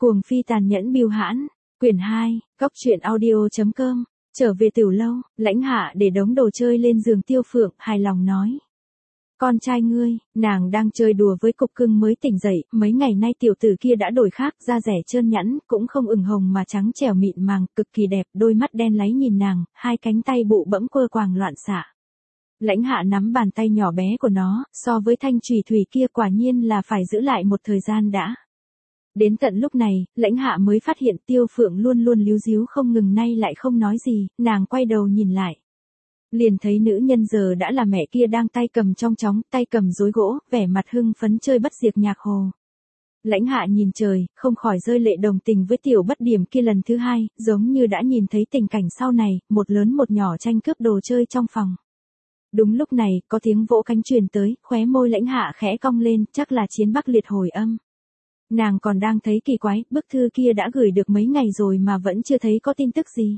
Cuồng phi tàn nhẫn bưu hãn, quyển 2, Cốc truyện audio.com, trở về Tiểu lâu, Lãnh Hạ để đống đồ chơi lên giường Tiêu Phượng, hài lòng nói. Con trai ngươi, nàng đang chơi đùa với cục cưng mới tỉnh dậy, mấy ngày nay tiểu tử kia đã đổi khác, da rẻ trơn nhẵn, cũng không ửng hồng mà trắng trẻo mịn màng, cực kỳ đẹp, đôi mắt đen láy nhìn nàng, hai cánh tay bụ bẫm quơ quàng loạn xạ. Lãnh Hạ nắm bàn tay nhỏ bé của nó, so với thanh chùy thủy kia quả nhiên là phải giữ lại một thời gian đã. Đến tận lúc này, Lãnh Hạ mới phát hiện Tiêu Phượng luôn luôn líu díu không ngừng, nay lại không nói gì, nàng quay đầu nhìn lại. Liền thấy nữ nhân giờ đã là mẹ kia đang tay cầm trong chóng, tay cầm rối gỗ, vẻ mặt hưng phấn chơi bất diệt nhạc hồ. Lãnh Hạ nhìn trời, không khỏi rơi lệ đồng tình với tiểu bất điểm kia lần thứ hai, giống như đã nhìn thấy tình cảnh sau này, một lớn một nhỏ tranh cướp đồ chơi trong phòng. Đúng lúc này, có tiếng vỗ cánh truyền tới, khóe môi Lãnh Hạ khẽ cong lên, chắc là Chiến Bắc Liệt hồi âm. Nàng còn đang thấy kỳ quái, bức thư kia đã gửi được mấy ngày rồi mà vẫn chưa thấy có tin tức gì.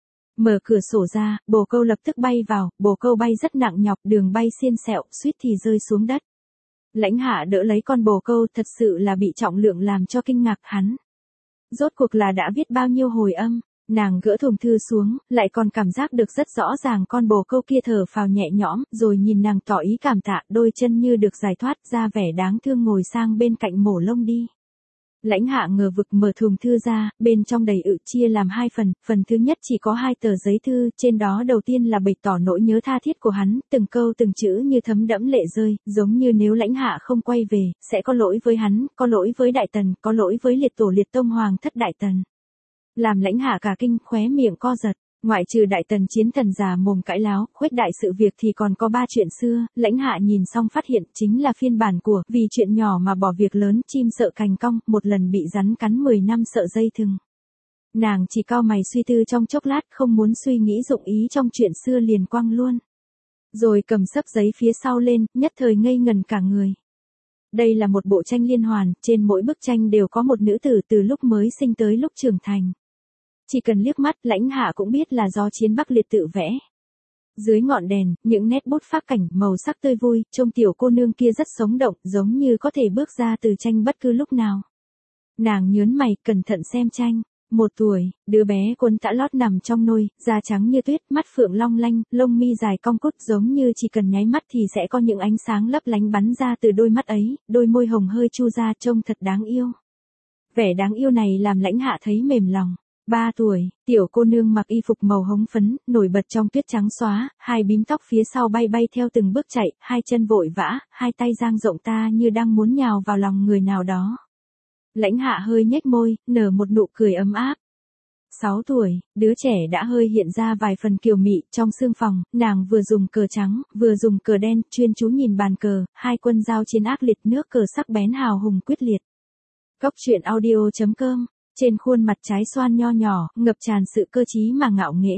Mở cửa sổ ra, bồ câu lập tức bay vào, bồ câu bay rất nặng nhọc, đường bay xiên xẹo, suýt thì rơi xuống đất. Lãnh Hạ đỡ lấy con bồ câu, thật sự là bị trọng lượng làm cho kinh ngạc hắn. Rốt cuộc là đã viết bao nhiêu hồi âm, nàng gỡ thùng thư xuống, lại còn cảm giác được rất rõ ràng con bồ câu kia thở phào nhẹ nhõm, rồi nhìn nàng tỏ ý cảm tạ, đôi chân như được giải thoát, ra vẻ đáng thương ngồi sang bên cạnh mổ lông đi. Lãnh Hạ ngờ vực mở thùng thư ra, bên trong đầy chia làm hai phần, phần thứ nhất chỉ có 2 tờ giấy thư, trên đó đầu tiên là bày tỏ nỗi nhớ tha thiết của hắn, từng câu từng chữ như thấm đẫm lệ rơi, giống như nếu Lãnh Hạ không quay về, sẽ có lỗi với hắn, có lỗi với Đại Tần, có lỗi với liệt tổ liệt tông hoàng thất Đại Tần. Làm Lãnh Hạ cả kinh, khóe miệng co giật. Ngoại trừ Đại Tần chiến thần già mồm cãi láo, khuếch đại sự việc thì còn có 3 chuyện xưa, Lãnh Hạ nhìn xong phát hiện chính là phiên bản của vì chuyện nhỏ mà bỏ việc lớn, chim sợ cành cong, một lần bị rắn cắn 10 năm sợ dây thừng. Nàng chỉ cau mày suy tư trong chốc lát, không muốn suy nghĩ dụng ý trong chuyện xưa liền quăng luôn. Rồi cầm xấp giấy phía sau lên, nhất thời ngây ngần cả người. Đây là một bộ tranh liên hoàn, trên mỗi bức tranh đều có một nữ tử từ lúc mới sinh tới lúc trưởng thành. Chỉ cần liếc mắt, Lãnh Hạ cũng biết là do Chiến Bắc Liệt tự vẽ. Dưới ngọn đèn, những nét bút phác cảnh, màu sắc tươi vui, trông tiểu cô nương kia rất sống động, giống như có thể bước ra từ tranh bất cứ lúc nào. Nàng nhớn mày, cẩn thận xem tranh. 1 tuổi, đứa bé quấn tã lót nằm trong nôi, da trắng như tuyết, mắt phượng long lanh, lông mi dài cong cút, giống như chỉ cần nháy mắt thì sẽ có những ánh sáng lấp lánh bắn ra từ đôi mắt ấy, đôi môi hồng hơi chu ra, trông thật đáng yêu. Vẻ đáng yêu này làm Lãnh Hạ thấy mềm lòng. 3 tuổi, tiểu cô nương mặc y phục màu hồng phấn, nổi bật trong tuyết trắng xóa, 2 bím tóc phía sau bay bay theo từng bước chạy, 2 chân vội vã, 2 tay dang rộng ta như đang muốn nhào vào lòng người nào đó. Lãnh Hạ hơi nhếch môi, nở một nụ cười ấm áp. 6 tuổi, đứa trẻ đã hơi hiện ra vài phần kiều mị, trong sương phòng, nàng vừa dùng cờ trắng, vừa dùng cờ đen, chuyên chú nhìn bàn cờ, 2 quân giao chiến ác liệt, nước cờ sắc bén hào hùng quyết liệt. Cốc truyện audio.com. Trên khuôn mặt trái xoan nho nhỏ, ngập tràn sự cơ trí mà ngạo nghễ.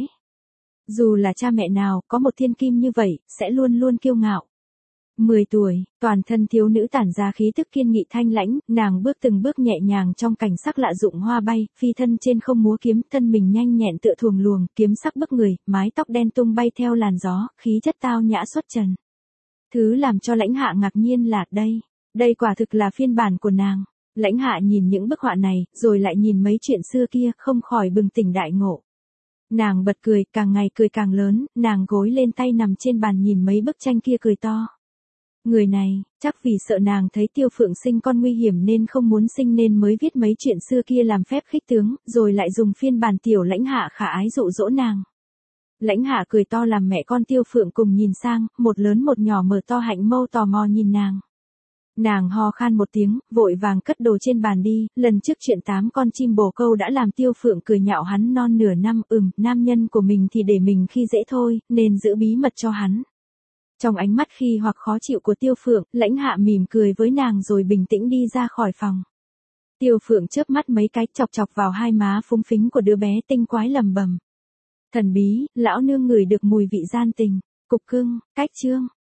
Dù là cha mẹ nào, có một thiên kim như vậy, sẽ luôn luôn kiêu ngạo. 10 tuổi, toàn thân thiếu nữ tản ra khí tức kiên nghị thanh lãnh, nàng bước từng bước nhẹ nhàng trong cảnh sắc lạ dụng hoa bay, phi thân trên không múa kiếm, thân mình nhanh nhẹn tựa thuồng luồng, kiếm sắc bức người, mái tóc đen tung bay theo làn gió, khí chất tao nhã xuất trần. Thứ làm cho Lãnh Hạ ngạc nhiên là đây quả thực là phiên bản của nàng. Lãnh Hạ nhìn những bức họa này, rồi lại nhìn mấy chuyện xưa kia, không khỏi bừng tỉnh đại ngộ. Nàng bật cười, càng ngày cười càng lớn, nàng gối lên tay nằm trên bàn nhìn mấy bức tranh kia cười to. Người này, chắc vì sợ nàng thấy Tiêu Phượng sinh con nguy hiểm nên không muốn sinh nên mới viết mấy chuyện xưa kia làm phép khích tướng, rồi lại dùng phiên bản tiểu Lãnh Hạ khả ái dụ dỗ nàng. Lãnh Hạ cười to làm mẹ con Tiêu Phượng cùng nhìn sang, một lớn một nhỏ mở to hạnh mâu tò mò nhìn nàng. Nàng ho khan một tiếng, vội vàng cất đồ trên bàn đi, lần trước chuyện 8 con chim bồ câu đã làm Tiêu Phượng cười nhạo hắn non nửa năm, nam nhân của mình thì để mình khi dễ thôi, nên giữ bí mật cho hắn. Trong ánh mắt khi hoặc khó chịu của Tiêu Phượng, Lãnh Hạ mỉm cười với nàng rồi bình tĩnh đi ra khỏi phòng. Tiêu Phượng chớp mắt mấy cái chọc chọc vào hai má phúng phính của đứa bé tinh quái lầm bầm. Thần bí, lão nương ngửi được mùi vị gian tình, cục cưng, cách chương.